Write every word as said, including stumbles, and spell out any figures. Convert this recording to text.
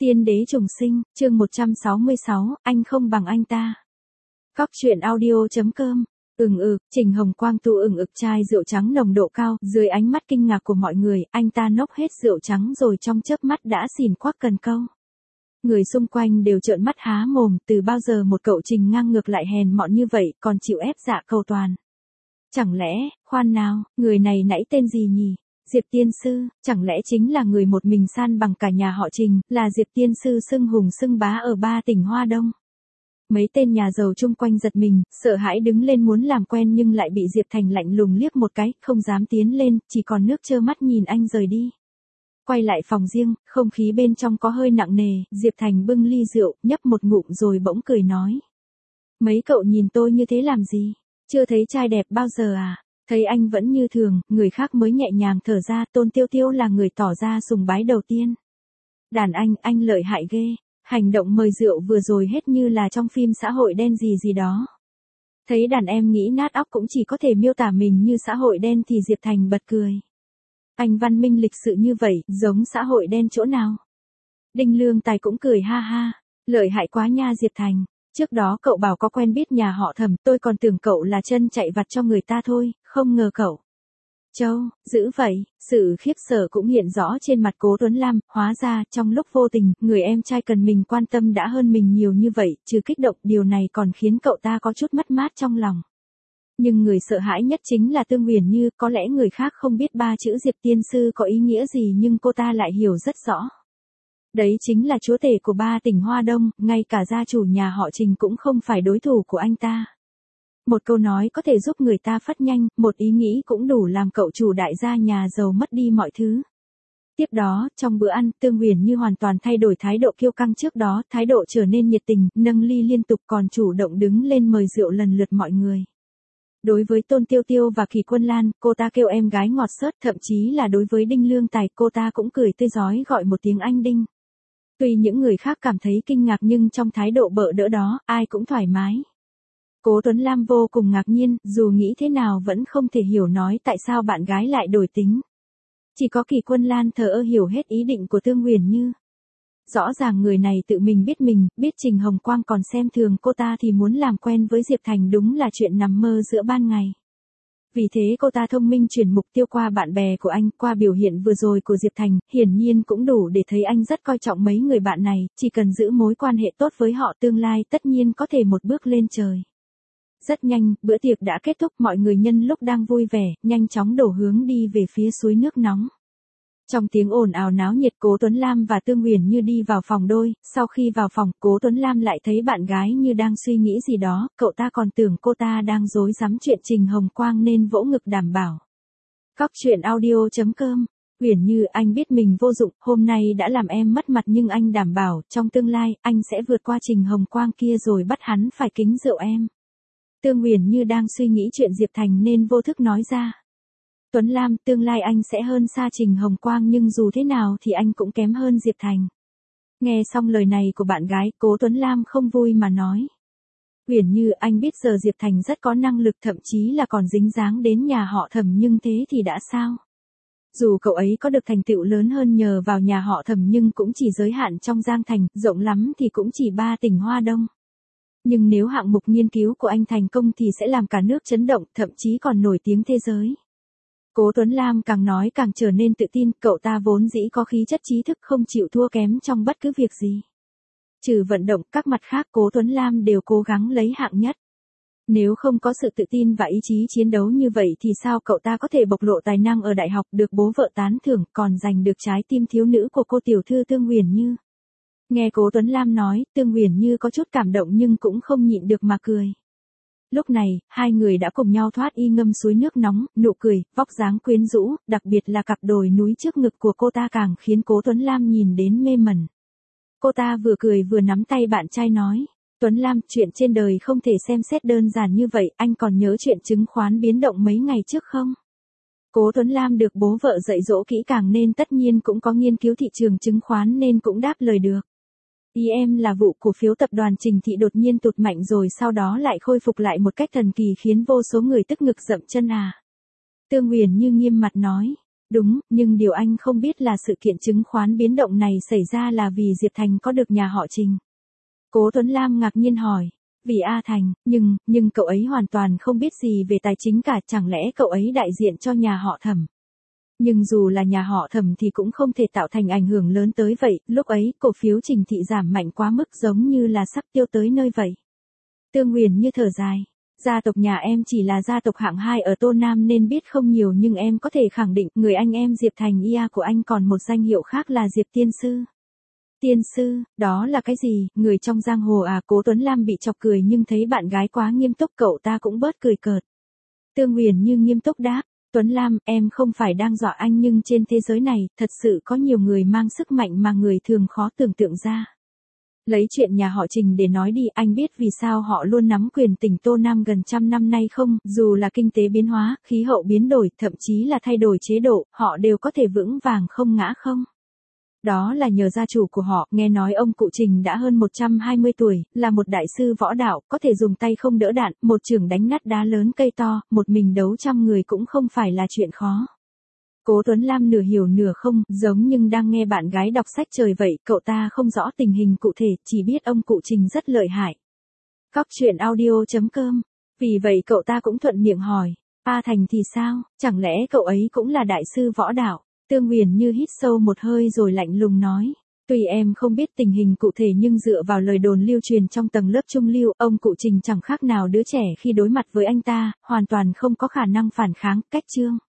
Tiên đế trùng sinh, chương một trăm sáu mươi sáu, anh không bằng anh ta. Cóc truyện audio chấm com. Ừng ừ, Trình Hồng Quang tu ừng ực chai rượu trắng nồng độ cao, dưới ánh mắt kinh ngạc của mọi người, anh ta nốc hết rượu trắng rồi trong chớp mắt đã xỉn quắc cần câu. Người xung quanh đều trợn mắt há mồm, từ bao giờ một cậu Trình ngang ngược lại hèn mọn như vậy, còn chịu ép dạ cầu toàn. Chẳng lẽ, khoan nào, người này nãy tên gì nhỉ? Diệp Tiên Sư, chẳng lẽ chính là người một mình san bằng cả nhà họ Trình, là Diệp Tiên Sư xưng hùng xưng bá ở ba tỉnh Hoa Đông. Mấy tên nhà giàu chung quanh giật mình, sợ hãi đứng lên muốn làm quen nhưng lại bị Diệp Thành lạnh lùng liếc một cái, không dám tiến lên, chỉ còn nước trơ mắt nhìn anh rời đi. Quay lại phòng riêng, không khí bên trong có hơi nặng nề, Diệp Thành bưng ly rượu, nhấp một ngụm rồi bỗng cười nói. Mấy cậu nhìn tôi như thế làm gì? Chưa thấy trai đẹp bao giờ à? Thấy anh vẫn như thường, người khác mới nhẹ nhàng thở ra, Tôn Tiêu Tiêu là người tỏ ra sùng bái đầu tiên. Đàn anh, anh lợi hại ghê, hành động mời rượu vừa rồi hết như là trong phim xã hội đen gì gì đó. Thấy đàn em nghĩ nát óc cũng chỉ có thể miêu tả mình như xã hội đen thì Diệp Thành bật cười. Anh văn minh lịch sự như vậy, giống xã hội đen chỗ nào? Đinh Lương Tài cũng cười ha ha, lợi hại quá nha Diệp Thành. Trước đó cậu bảo có quen biết nhà họ Thẩm, tôi còn tưởng cậu là chân chạy vặt cho người ta thôi, không ngờ cậu. Châu, dữ vậy, sự khiếp sợ cũng hiện rõ trên mặt Cố Tuấn Lam, hóa ra, trong lúc vô tình, người em trai cần mình quan tâm đã hơn mình nhiều như vậy, trừ kích động, điều này còn khiến cậu ta có chút mất mát trong lòng. Nhưng người sợ hãi nhất chính là Tương Huyền Như, có lẽ người khác không biết ba chữ Diệp Tiên Sư có ý nghĩa gì nhưng cô ta lại hiểu rất rõ. Đấy chính là chúa tể của ba tỉnh Hoa Đông, ngay cả gia chủ nhà họ Trình cũng không phải đối thủ của anh ta. Một câu nói có thể giúp người ta phát nhanh, một ý nghĩ cũng đủ làm cậu chủ đại gia nhà giàu mất đi mọi thứ. Tiếp đó, trong bữa ăn, Tương Huyền Như hoàn toàn thay đổi thái độ kiêu căng trước đó, thái độ trở nên nhiệt tình, nâng ly liên tục còn chủ động đứng lên mời rượu lần lượt mọi người. Đối với Tôn Tiêu Tiêu và Kỳ Quân Lan, cô ta kêu em gái ngọt xớt, thậm chí là đối với Đinh Lương Tài, cô ta cũng cười tươi rói gọi một tiếng anh Đinh. Tuy những người khác cảm thấy kinh ngạc nhưng trong thái độ bợ đỡ đó, ai cũng thoải mái. Cố Tuấn Lam vô cùng ngạc nhiên, dù nghĩ thế nào vẫn không thể hiểu nói tại sao bạn gái lại đổi tính. Chỉ có Kỳ Quân Lan thờ ơ hiểu hết ý định của Tương Huyền Như. Rõ ràng người này tự mình biết mình, biết Trình Hồng Quang còn xem thường cô ta thì muốn làm quen với Diệp Thành đúng là chuyện nằm mơ giữa ban ngày. Vì thế cô ta thông minh chuyển mục tiêu qua bạn bè của anh, qua biểu hiện vừa rồi của Diệp Thành, hiển nhiên cũng đủ để thấy anh rất coi trọng mấy người bạn này, chỉ cần giữ mối quan hệ tốt với họ tương lai tất nhiên có thể một bước lên trời. Rất nhanh, bữa tiệc đã kết thúc, mọi người nhân lúc đang vui vẻ, nhanh chóng đổ hướng đi về phía suối nước nóng. Trong tiếng ồn ào náo nhiệt Cố Tuấn Lam và Tương Huyền Như đi vào phòng đôi, sau khi vào phòng, Cố Tuấn Lam lại thấy bạn gái như đang suy nghĩ gì đó, cậu ta còn tưởng cô ta đang dối rắm chuyện Trình Hồng Quang nên vỗ ngực đảm bảo. Cóc truyện audio chấm com. Huyền Như, anh biết mình vô dụng, hôm nay đã làm em mất mặt nhưng anh đảm bảo, trong tương lai, anh sẽ vượt qua Trình Hồng Quang kia rồi bắt hắn phải kính rượu em. Tương Huyền Như đang suy nghĩ chuyện Diệp Thành nên vô thức nói ra. Tuấn Lam, tương lai anh sẽ hơn xa Trình Hồng Quang nhưng dù thế nào thì anh cũng kém hơn Diệp Thành. Nghe xong lời này của bạn gái, Cố Tuấn Lam không vui mà nói. Huyền Như, anh biết giờ Diệp Thành rất có năng lực thậm chí là còn dính dáng đến nhà họ Thẩm nhưng thế thì đã sao? Dù cậu ấy có được thành tựu lớn hơn nhờ vào nhà họ Thẩm nhưng cũng chỉ giới hạn trong Giang Thành, rộng lắm thì cũng chỉ ba tỉnh Hoa Đông. Nhưng nếu hạng mục nghiên cứu của anh thành công thì sẽ làm cả nước chấn động, thậm chí còn nổi tiếng thế giới. Cố Tuấn Lam càng nói càng trở nên tự tin, cậu ta vốn dĩ có khí chất trí thức không chịu thua kém trong bất cứ việc gì. Trừ vận động, các mặt khác Cố Tuấn Lam đều cố gắng lấy hạng nhất. Nếu không có sự tự tin và ý chí chiến đấu như vậy thì sao cậu ta có thể bộc lộ tài năng ở đại học được bố vợ tán thưởng còn giành được trái tim thiếu nữ của cô tiểu thư Tương Huyền Như. Nghe Cố Tuấn Lam nói, Tương Huyền Như có chút cảm động nhưng cũng không nhịn được mà cười. Lúc này, hai người đã cùng nhau thoát y ngâm suối nước nóng, nụ cười, vóc dáng quyến rũ, đặc biệt là cặp đồi núi trước ngực của cô ta càng khiến Cố Tuấn Lam nhìn đến mê mẩn. Cô ta vừa cười vừa nắm tay bạn trai nói, Tuấn Lam, chuyện trên đời không thể xem xét đơn giản như vậy, anh còn nhớ chuyện chứng khoán biến động mấy ngày trước không? Cố Tuấn Lam được bố vợ dạy dỗ kỹ càng nên tất nhiên cũng có nghiên cứu thị trường chứng khoán nên cũng đáp lời được. Ý em là vụ cổ phiếu tập đoàn Trình Thị đột nhiên tụt mạnh rồi sau đó lại khôi phục lại một cách thần kỳ khiến vô số người tức ngực dậm chân à. Tương Huyền Như nghiêm mặt nói. Đúng, nhưng điều anh không biết là sự kiện chứng khoán biến động này xảy ra là vì Diệp Thành có được nhà họ Trình. Cố Tuấn Lam ngạc nhiên hỏi. Vì A Thành, nhưng, nhưng cậu ấy hoàn toàn không biết gì về tài chính cả, chẳng lẽ cậu ấy đại diện cho nhà họ Thẩm. Nhưng dù là nhà họ Thẩm thì cũng không thể tạo thành ảnh hưởng lớn tới vậy, lúc ấy cổ phiếu Trình Thị giảm mạnh quá mức giống như là sắp tiêu tới nơi vậy. Tương Huyền như thở dài. Gia tộc nhà em chỉ là gia tộc hạng hai ở Tô Nam nên biết không nhiều, nhưng em có thể khẳng định người anh em Diệp Thành ia của anh còn một danh hiệu khác là Diệp Tiên Sư. Tiên Sư, đó là cái gì? Người trong giang hồ à? Cố Tuấn Lam bị chọc cười nhưng thấy bạn gái quá nghiêm túc cậu ta cũng bớt cười cợt. Tương Huyền như nghiêm túc đáp. Tuấn Lam, em không phải đang dọa anh, nhưng trên thế giới này, thật sự có nhiều người mang sức mạnh mà người thường khó tưởng tượng ra. Lấy chuyện nhà họ Trình để nói đi, anh biết vì sao họ luôn nắm quyền tỉnh Tô Nam gần trăm năm nay không? Dù là kinh tế biến hóa, khí hậu biến đổi, thậm chí là thay đổi chế độ, họ đều có thể vững vàng không ngã không? Đó là nhờ gia chủ của họ. Nghe nói ông cụ Trình đã hơn một trăm hai mươi tuổi, là một đại sư võ đạo, có thể dùng tay không đỡ đạn, một chưởng đánh nát đá lớn cây to, một mình đấu trăm người cũng không phải là chuyện khó. Cố Tuấn Lam nửa hiểu nửa không, giống nhưng đang nghe bạn gái đọc sách trời vậy, cậu ta không rõ tình hình cụ thể, chỉ biết ông cụ Trình rất lợi hại. Cóc truyện audio chấm com. Vì vậy cậu ta cũng thuận miệng hỏi, A Thành thì sao, chẳng lẽ cậu ấy cũng là đại sư võ đạo? Tương Huyền như hít sâu một hơi rồi lạnh lùng nói. Tuy em không biết tình hình cụ thể nhưng dựa vào lời đồn lưu truyền trong tầng lớp trung lưu, ông cụ Trình chẳng khác nào đứa trẻ khi đối mặt với anh ta, hoàn toàn không có khả năng phản kháng, cách chương.